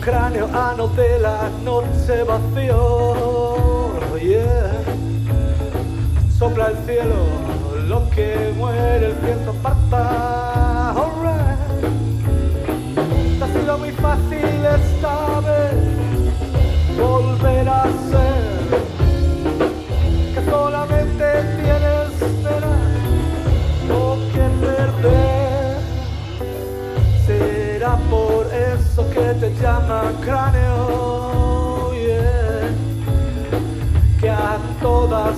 cráneo, ano de la noche vacío, yeah. Sopla el cielo, lo que muere el viento aparta, alright. Ha sido muy fácil esta vez volver a ser, que solamente tienes verás lo que perder. Será por eso que te llaman cráneo, yeah. Que a todas